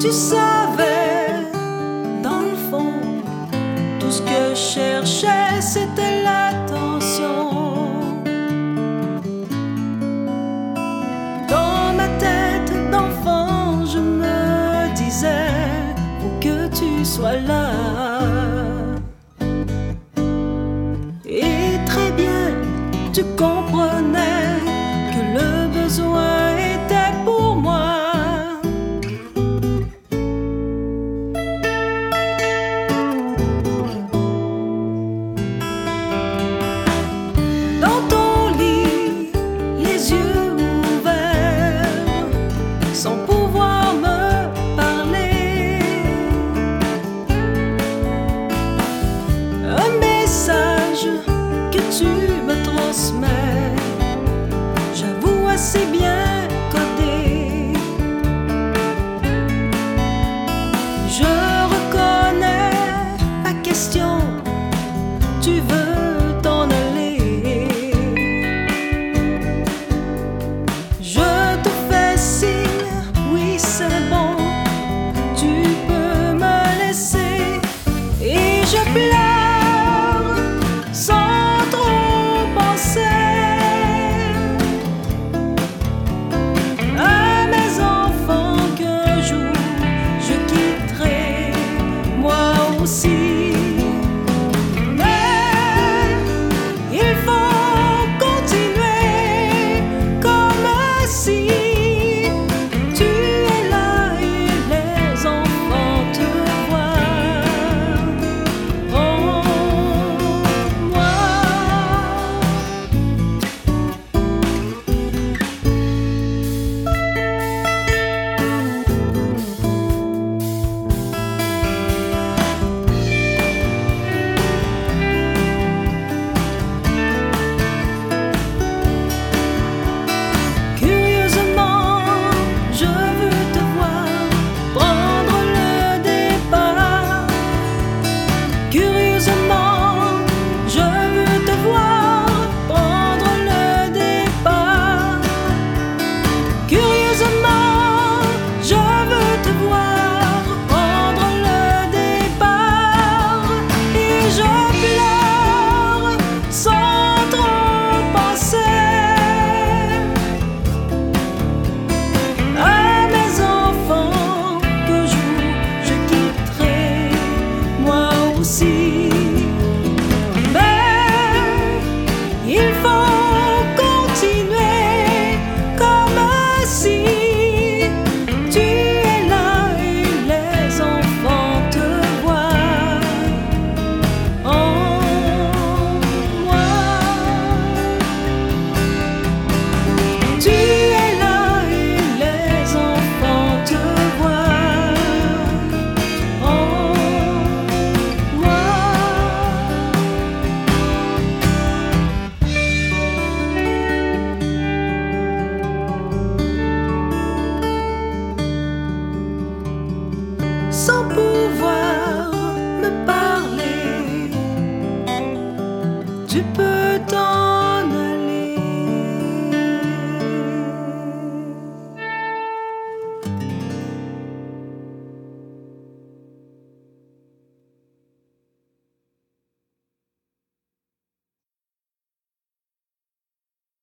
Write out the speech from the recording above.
tu savais, dans le fond, tout ce que je cherchais, c'était l'attention. Dans ma tête d'enfant, je me disais, faut que tu sois là. Et très bien, tu comprenais que le besoin était pour moi. Dans ton lit, les yeux ouverts, sans pouvoir me parler, un message que tu me transmets, j'avoue assez bien